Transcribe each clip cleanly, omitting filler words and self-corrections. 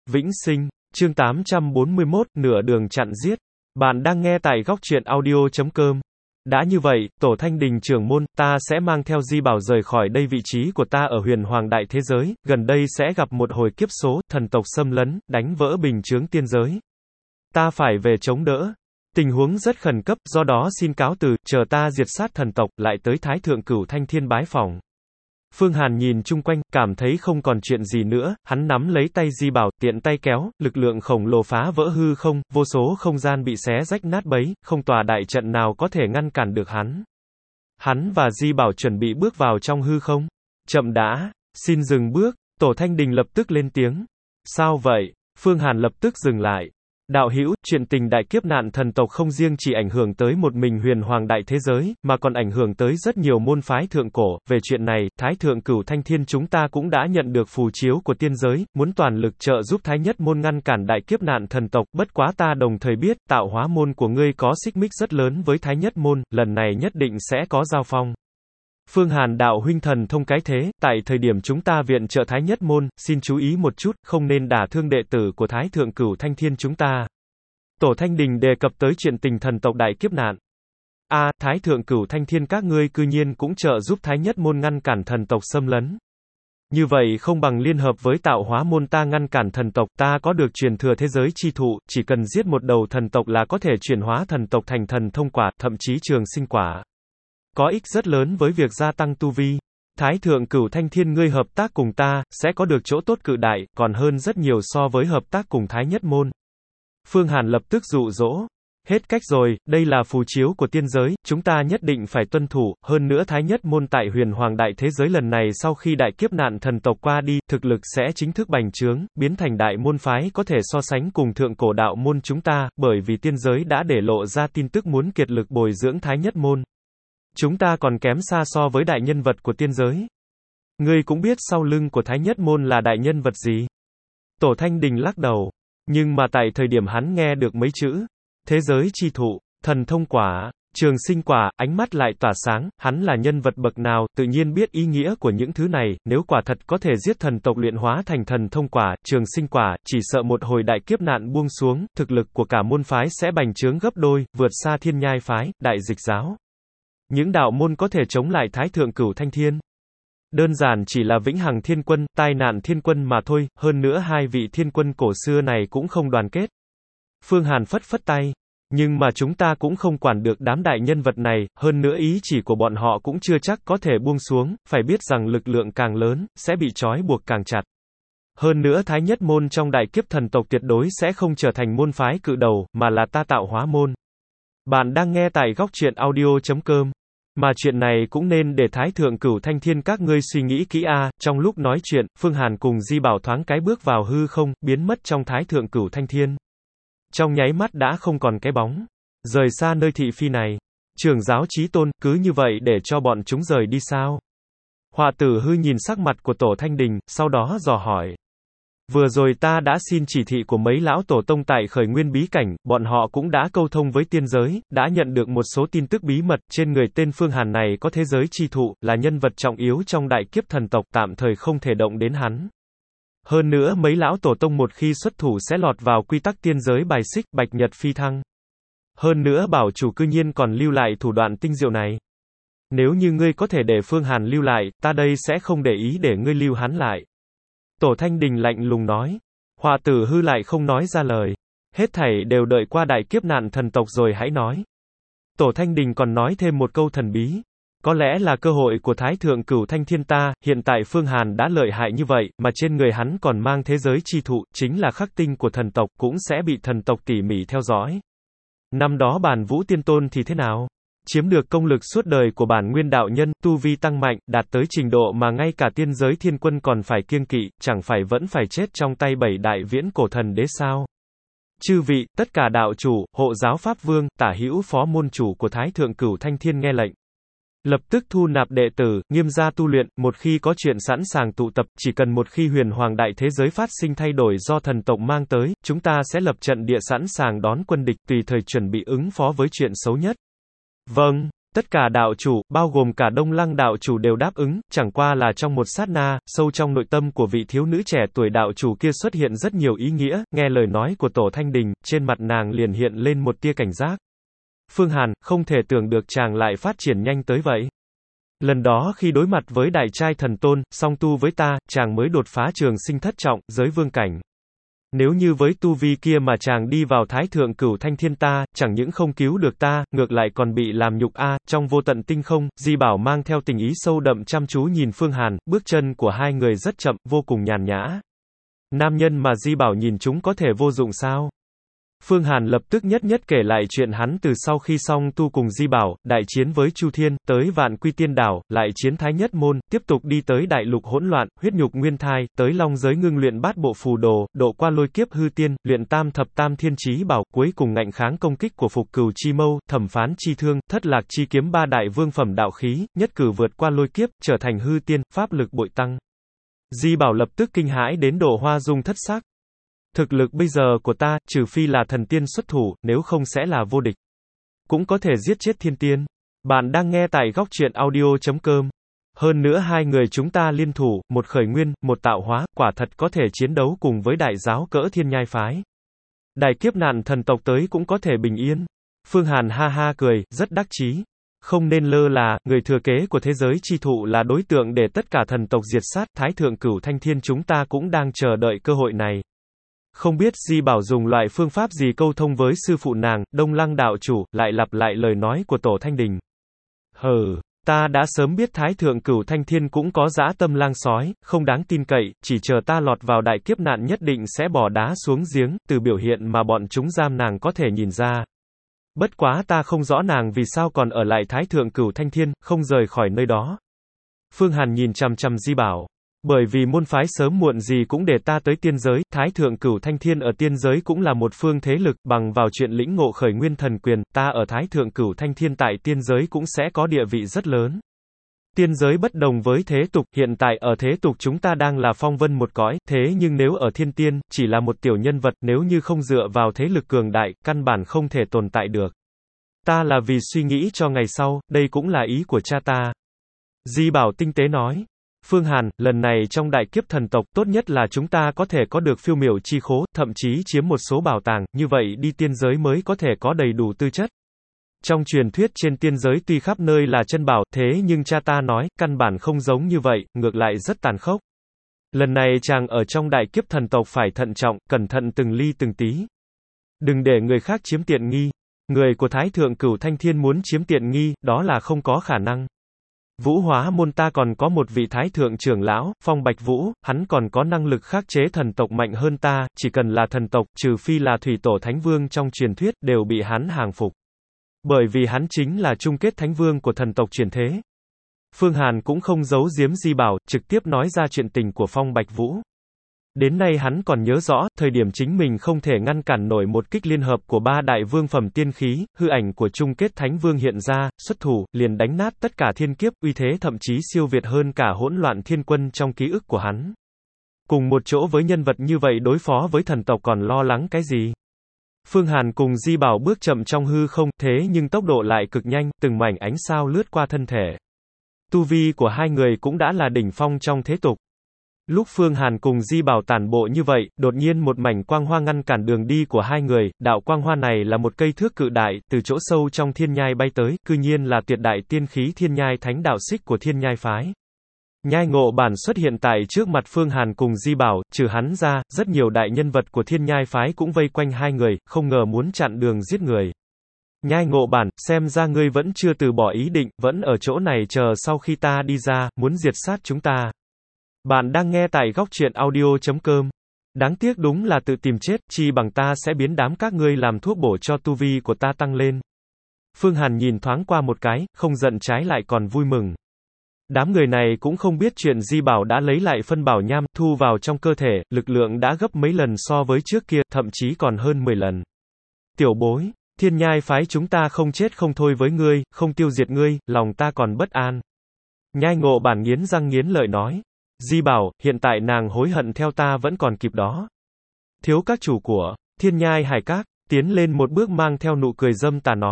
Vĩnh sinh, chương 841, nửa đường chặn giết. Bạn đang nghe tại góc truyện audio.com. Đã như vậy, Tổ Thanh Đình trưởng môn, ta sẽ mang theo Di Bảo rời khỏi đây. Vị trí của ta ở huyền hoàng đại thế giới, gần đây sẽ gặp một hồi kiếp số, thần tộc xâm lấn, đánh vỡ bình chướng tiên giới. Ta phải về chống đỡ. Tình huống rất khẩn cấp, do đó xin cáo từ, chờ ta diệt sát thần tộc, lại tới Thái Thượng Cửu Thanh Thiên bái phỏng. Phương Hàn nhìn chung quanh, cảm thấy không còn chuyện gì nữa, hắn nắm lấy tay Di Bảo, tiện tay kéo, lực lượng khổng lồ phá vỡ hư không, vô số không gian bị xé rách nát bấy, không tòa đại trận nào có thể ngăn cản được hắn. Hắn và Di Bảo chuẩn bị bước vào trong hư không. Chậm đã, xin dừng bước. Tổ Thanh Đình lập tức lên tiếng. Sao vậy? Phương Hàn lập tức dừng lại. Đạo hữu, chuyện tình đại kiếp nạn thần tộc không riêng chỉ ảnh hưởng tới một mình huyền hoàng đại thế giới, mà còn ảnh hưởng tới rất nhiều môn phái thượng cổ. Về chuyện này, Thái Thượng Cửu Thanh Thiên chúng ta cũng đã nhận được phù chiếu của tiên giới, muốn toàn lực trợ giúp Thái Nhất môn ngăn cản đại kiếp nạn thần tộc. Bất quá ta đồng thời biết, tạo hóa môn của ngươi có xích mích rất lớn với Thái Nhất môn, lần này nhất định sẽ có giao phong. Phương Hàn đạo huynh thần thông cái thế, tại thời điểm chúng ta viện trợ Thái Nhất môn, xin chú ý một chút, không nên đả thương đệ tử của Thái Thượng Cửu Thanh Thiên chúng ta. Tổ Thanh Đình đề cập tới chuyện tình thần tộc đại kiếp nạn. Thái Thượng Cửu Thanh Thiên các ngươi cư nhiên cũng trợ giúp Thái Nhất môn ngăn cản thần tộc xâm lấn. Như vậy không bằng liên hợp với tạo hóa môn ta ngăn cản thần tộc, ta có được truyền thừa thế giới chi thụ, chỉ cần giết một đầu thần tộc là có thể chuyển hóa thần tộc thành thần thông quả, thậm chí trường sinh quả. Có ích rất lớn với việc gia tăng tu vi. Thái Thượng Cửu Thanh Thiên ngươi hợp tác cùng ta, sẽ có được chỗ tốt cự đại, còn hơn rất nhiều so với hợp tác cùng Thái Nhất môn. Phương Hàn lập tức dụ dỗ. Hết cách rồi, đây là phù chiếu của tiên giới, chúng ta nhất định phải tuân thủ, hơn nữa Thái Nhất môn tại huyền hoàng đại thế giới lần này sau khi đại kiếp nạn thần tộc qua đi, thực lực sẽ chính thức bành trướng, biến thành đại môn phái có thể so sánh cùng thượng cổ đạo môn chúng ta, bởi vì tiên giới đã để lộ ra tin tức muốn kiệt lực bồi dưỡng Thái Nhất môn. Chúng ta còn kém xa so với đại nhân vật của tiên giới. Ngươi cũng biết sau lưng của Thái Nhất môn là đại nhân vật gì? Tổ Thanh Đình lắc đầu. Nhưng mà tại thời điểm hắn nghe được mấy chữ, thế giới chi thụ, thần thông quả, trường sinh quả, ánh mắt lại tỏa sáng, hắn là nhân vật bậc nào, tự nhiên biết ý nghĩa của những thứ này, nếu quả thật có thể giết thần tộc luyện hóa thành thần thông quả, trường sinh quả, chỉ sợ một hồi đại kiếp nạn buông xuống, thực lực của cả môn phái sẽ bành trướng gấp đôi, vượt xa Thiên Nhai phái, Đại Dịch giáo. Những đạo môn có thể chống lại Thái Thượng Cửu Thanh Thiên. Đơn giản chỉ là Vĩnh Hằng Thiên Quân, Tai Nạn Thiên Quân mà thôi, hơn nữa hai vị thiên quân cổ xưa này cũng không đoàn kết. Phương Hàn phất phất tay. Nhưng mà chúng ta cũng không quản được đám đại nhân vật này, hơn nữa ý chỉ của bọn họ cũng chưa chắc có thể buông xuống, phải biết rằng lực lượng càng lớn, sẽ bị trói buộc càng chặt. Hơn nữa Thái Nhất môn trong đại kiếp thần tộc tuyệt đối sẽ không trở thành môn phái cự đầu, mà là ta tạo hóa môn. Bạn đang nghe tại góc truyện audio.com. Mà chuyện này cũng nên để Thái Thượng Cửu Thanh Thiên các ngươi suy nghĩ kỹ Trong lúc nói chuyện, Phương Hàn cùng Di Bảo thoáng cái bước vào hư không, biến mất trong Thái Thượng Cửu Thanh Thiên. Trong nháy mắt đã không còn cái bóng. Rời xa nơi thị phi này. Trưởng giáo Chí Tôn, cứ như vậy để cho bọn chúng rời đi sao? Họa Tử Hư nhìn sắc mặt của Tổ Thanh Đình, sau đó dò hỏi. Vừa rồi ta đã xin chỉ thị của mấy lão tổ tông tại khởi nguyên bí cảnh, bọn họ cũng đã câu thông với tiên giới, đã nhận được một số tin tức bí mật, trên người tên Phương Hàn này có thế giới chi thụ, là nhân vật trọng yếu trong đại kiếp thần tộc, tạm thời không thể động đến hắn. Hơn nữa mấy lão tổ tông một khi xuất thủ sẽ lọt vào quy tắc tiên giới bài xích, bạch nhật phi thăng. Hơn nữa bảo chủ cư nhiên còn lưu lại thủ đoạn tinh diệu này. Nếu như ngươi có thể để Phương Hàn lưu lại, ta đây sẽ không để ý để ngươi lưu hắn lại. Tổ Thanh Đình lạnh lùng nói. Họa Tử Hư lại không nói ra lời. Hết thảy đều đợi qua đại kiếp nạn thần tộc rồi hãy nói. Tổ Thanh Đình còn nói thêm một câu thần bí. Có lẽ là cơ hội của Thái Thượng Cửu Thanh Thiên ta, hiện tại Phương Hàn đã lợi hại như vậy, mà trên người hắn còn mang thế giới chi thụ, chính là khắc tinh của thần tộc, cũng sẽ bị thần tộc tỉ mỉ theo dõi. Năm đó Bản Vũ Tiên Tôn thì thế nào? Chiếm được công lực suốt đời của bản nguyên đạo nhân, tu vi tăng mạnh, đạt tới trình độ mà ngay cả tiên giới thiên quân còn phải kiêng kỵ, chẳng phải vẫn phải chết trong tay 7 đại viễn cổ thần đế sao? Chư vị, tất cả đạo chủ, hộ giáo pháp vương, tả hữu phó môn chủ của Thái Thượng Cửu Thanh Thiên nghe lệnh. Lập tức thu nạp đệ tử, nghiêm gia tu luyện, một khi có chuyện sẵn sàng tụ tập, chỉ cần một khi huyền hoàng đại thế giới phát sinh thay đổi do thần tộc mang tới, chúng ta sẽ lập trận địa sẵn sàng đón quân địch, tùy thời chuẩn bị ứng phó với chuyện xấu nhất. Vâng, Tất cả đạo chủ, bao gồm cả Đông Lăng đạo chủ đều đáp ứng, chẳng qua là trong một sát na, sâu trong nội tâm của vị thiếu nữ trẻ tuổi đạo chủ kia xuất hiện rất nhiều ý nghĩa, nghe lời nói của Tổ Thanh Đình, trên mặt nàng liền hiện lên một tia cảnh giác. Phương Hàn, không thể tưởng được chàng lại phát triển nhanh tới vậy. Lần đó khi đối mặt với đại trai thần tôn, song tu với ta, chàng mới đột phá trường sinh thất trọng, giới vương cảnh. Nếu như với tu vi kia mà chàng đi vào Thái Thượng Cửu Thanh Thiên ta, chẳng những không cứu được ta, ngược lại còn bị làm nhục a. Trong vô tận tinh không, Di Bảo mang theo tình ý sâu đậm chăm chú nhìn Phương Hàn, bước chân của hai người rất chậm, vô cùng nhàn nhã. Nam nhân mà Di Bảo nhìn chúng có thể vô dụng sao? Phương Hàn lập tức nhất nhất kể lại chuyện hắn từ sau khi xong tu cùng Di Bảo, đại chiến với Chu Thiên, tới Vạn Quy Tiên Đảo, lại chiến Thái Nhất Môn, tiếp tục đi tới Đại Lục hỗn loạn, huyết nhục nguyên thai, tới Long giới ngưng luyện bát bộ phù đồ, độ qua lôi kiếp hư tiên, luyện tam thập tam thiên chí bảo, cuối cùng ngạnh kháng công kích của Phục Cửu chi mâu, Thẩm Phán chi thương, Thất Lạc chi kiếm ba đại vương phẩm đạo khí, nhất cử vượt qua lôi kiếp, trở thành hư tiên, pháp lực bội tăng. Di Bảo lập tức kinh hãi đến độ hoa dung thất sắc. Thực lực bây giờ của ta, trừ phi là thần tiên xuất thủ, nếu không sẽ là vô địch. Cũng có thể giết chết thiên tiên. Bạn đang nghe tại góc truyện audio.com. Hơn nữa hai người chúng ta liên thủ, một khởi nguyên, một tạo hóa, quả thật có thể chiến đấu cùng với đại giáo cỡ Thiên Nhai phái. Đại kiếp nạn thần tộc tới cũng có thể bình yên. Phương Hàn ha ha cười, rất đắc chí. Không nên lơ là, người thừa kế của thế giới chi thụ là đối tượng để tất cả thần tộc diệt sát, Thái Thượng Cửu Thanh Thiên chúng ta cũng đang chờ đợi cơ hội này. Không biết Di Bảo dùng loại phương pháp gì câu thông với sư phụ nàng, Đông Lăng đạo chủ, lại lặp lại lời nói của Tổ Thanh Đình. Ta đã sớm biết Thái Thượng Cửu Thanh Thiên cũng có dã tâm lang sói, không đáng tin cậy, chỉ chờ ta lọt vào đại kiếp nạn nhất định sẽ bỏ đá xuống giếng, từ biểu hiện mà bọn chúng giam nàng có thể nhìn ra. Bất quá ta không rõ nàng vì sao còn ở lại Thái Thượng Cửu Thanh Thiên, không rời khỏi nơi đó. Phương Hàn nhìn chằm chằm Di Bảo. Bởi vì môn phái sớm muộn gì cũng để ta tới tiên giới, Thái Thượng Cửu Thanh Thiên ở tiên giới cũng là một phương thế lực, bằng vào chuyện lĩnh ngộ khởi nguyên thần quyền, ta ở Thái Thượng Cửu Thanh Thiên tại tiên giới cũng sẽ có địa vị rất lớn. Tiên giới bất đồng với thế tục, hiện tại ở thế tục chúng ta đang là phong vân một cõi, thế nhưng nếu ở thiên tiên, chỉ là một tiểu nhân vật, nếu như không dựa vào thế lực cường đại, căn bản không thể tồn tại được. Ta là vì suy nghĩ cho ngày sau, đây cũng là ý của cha ta. Di Bảo tinh tế nói. Phương Hàn, lần này trong đại kiếp thần tộc, tốt nhất là chúng ta có thể có được phiêu miểu chi khố, thậm chí chiếm một số bảo tàng, như vậy đi tiên giới mới có thể có đầy đủ tư chất. Trong truyền thuyết trên tiên giới tuy khắp nơi là chân bảo, thế nhưng cha ta nói, căn bản không giống như vậy, ngược lại rất tàn khốc. Lần này chàng ở trong đại kiếp thần tộc phải thận trọng, cẩn thận từng ly từng tí. Đừng để người khác chiếm tiện nghi. Người của Thái Thượng Cửu Thanh Thiên muốn chiếm tiện nghi, đó là không có khả năng. Vũ Hóa môn ta còn có một vị thái thượng trưởng lão, Phong Bạch Vũ, hắn còn có năng lực khắc chế thần tộc mạnh hơn ta, chỉ cần là thần tộc, trừ phi là thủy tổ thánh vương trong truyền thuyết, đều bị hắn hàng phục. Bởi vì hắn chính là chung kết thánh vương của thần tộc truyền thế. Phương Hàn cũng không giấu giếm Di Bảo, trực tiếp nói ra chuyện tình của Phong Bạch Vũ. Đến nay hắn còn nhớ rõ, thời điểm chính mình không thể ngăn cản nổi một kích liên hợp của ba đại vương phẩm tiên khí, hư ảnh của chung kết thánh vương hiện ra, xuất thủ, liền đánh nát tất cả thiên kiếp, uy thế thậm chí siêu việt hơn cả hỗn loạn thiên quân trong ký ức của hắn. Cùng một chỗ với nhân vật như vậy đối phó với thần tộc còn lo lắng cái gì? Phương Hàn cùng Di Bảo bước chậm trong hư không, thế nhưng tốc độ lại cực nhanh, từng mảnh ánh sao lướt qua thân thể. Tu vi của hai người cũng đã là đỉnh phong trong thế tục. Lúc Phương Hàn cùng Di Bảo tản bộ như vậy, đột nhiên một mảnh quang hoa ngăn cản đường đi của hai người, đạo quang hoa này là một cây thước cự đại, từ chỗ sâu trong thiên nhai bay tới, cư nhiên là tuyệt đại tiên khí thiên nhai thánh đạo xích của thiên nhai phái. Nhai Ngộ Bản xuất hiện tại trước mặt Phương Hàn cùng Di Bảo, trừ hắn ra, rất nhiều đại nhân vật của thiên nhai phái cũng vây quanh hai người, không ngờ muốn chặn đường giết người. Nhai Ngộ Bản, xem ra ngươi vẫn chưa từ bỏ ý định, vẫn ở chỗ này chờ sau khi ta đi ra, muốn diệt sát chúng ta. Bạn đang nghe tại góc truyện audio.com. Đáng tiếc đúng là tự tìm chết, chi bằng ta sẽ biến đám các ngươi làm thuốc bổ cho tu vi của ta tăng lên. Phương Hàn nhìn thoáng qua một cái, không giận trái lại còn vui mừng. Đám người này cũng không biết chuyện Di Bảo đã lấy lại phân bảo nham, thu vào trong cơ thể, lực lượng đã gấp mấy lần so với trước kia, thậm chí còn hơn 10 lần. Tiểu bối, thiên nhai phái chúng ta không chết không thôi với ngươi, không tiêu diệt ngươi, lòng ta còn bất an. Nhai Ngộ Bản nghiến răng nghiến lợi nói. Di Bảo, hiện tại nàng hối hận theo ta vẫn còn kịp đó. Thiếu các chủ của thiên nhai hải các, tiến lên một bước mang theo nụ cười dâm tà nói.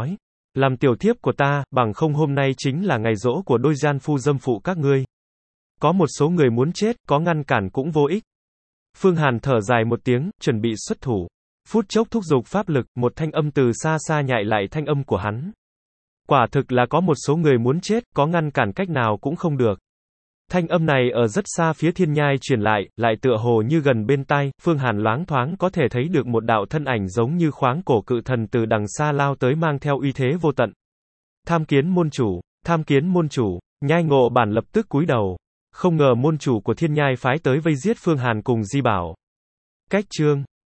làm tiểu thiếp của ta, bằng không hôm nay chính là ngày giỗ của đôi gian phu dâm phụ các ngươi. Có một số người muốn chết, có ngăn cản cũng vô ích. Phương Hàn thở dài một tiếng, chuẩn bị xuất thủ. Phút chốc thúc giục pháp lực, một thanh âm từ xa xa nhại lại thanh âm của hắn. Quả thực là có một số người muốn chết, có ngăn cản cách nào cũng không được. Thanh âm này ở rất xa phía thiên nhai truyền lại tựa hồ như gần bên tai, Phương Hàn loáng thoáng có thể thấy được một đạo thân ảnh giống như khoáng cổ cự thần từ đằng xa lao tới mang theo uy thế vô tận. Tham kiến môn chủ, Nhai Ngộ Bản lập tức cúi đầu. Không ngờ môn chủ của thiên nhai phái tới vây giết Phương Hàn cùng Di Bảo. Cách chương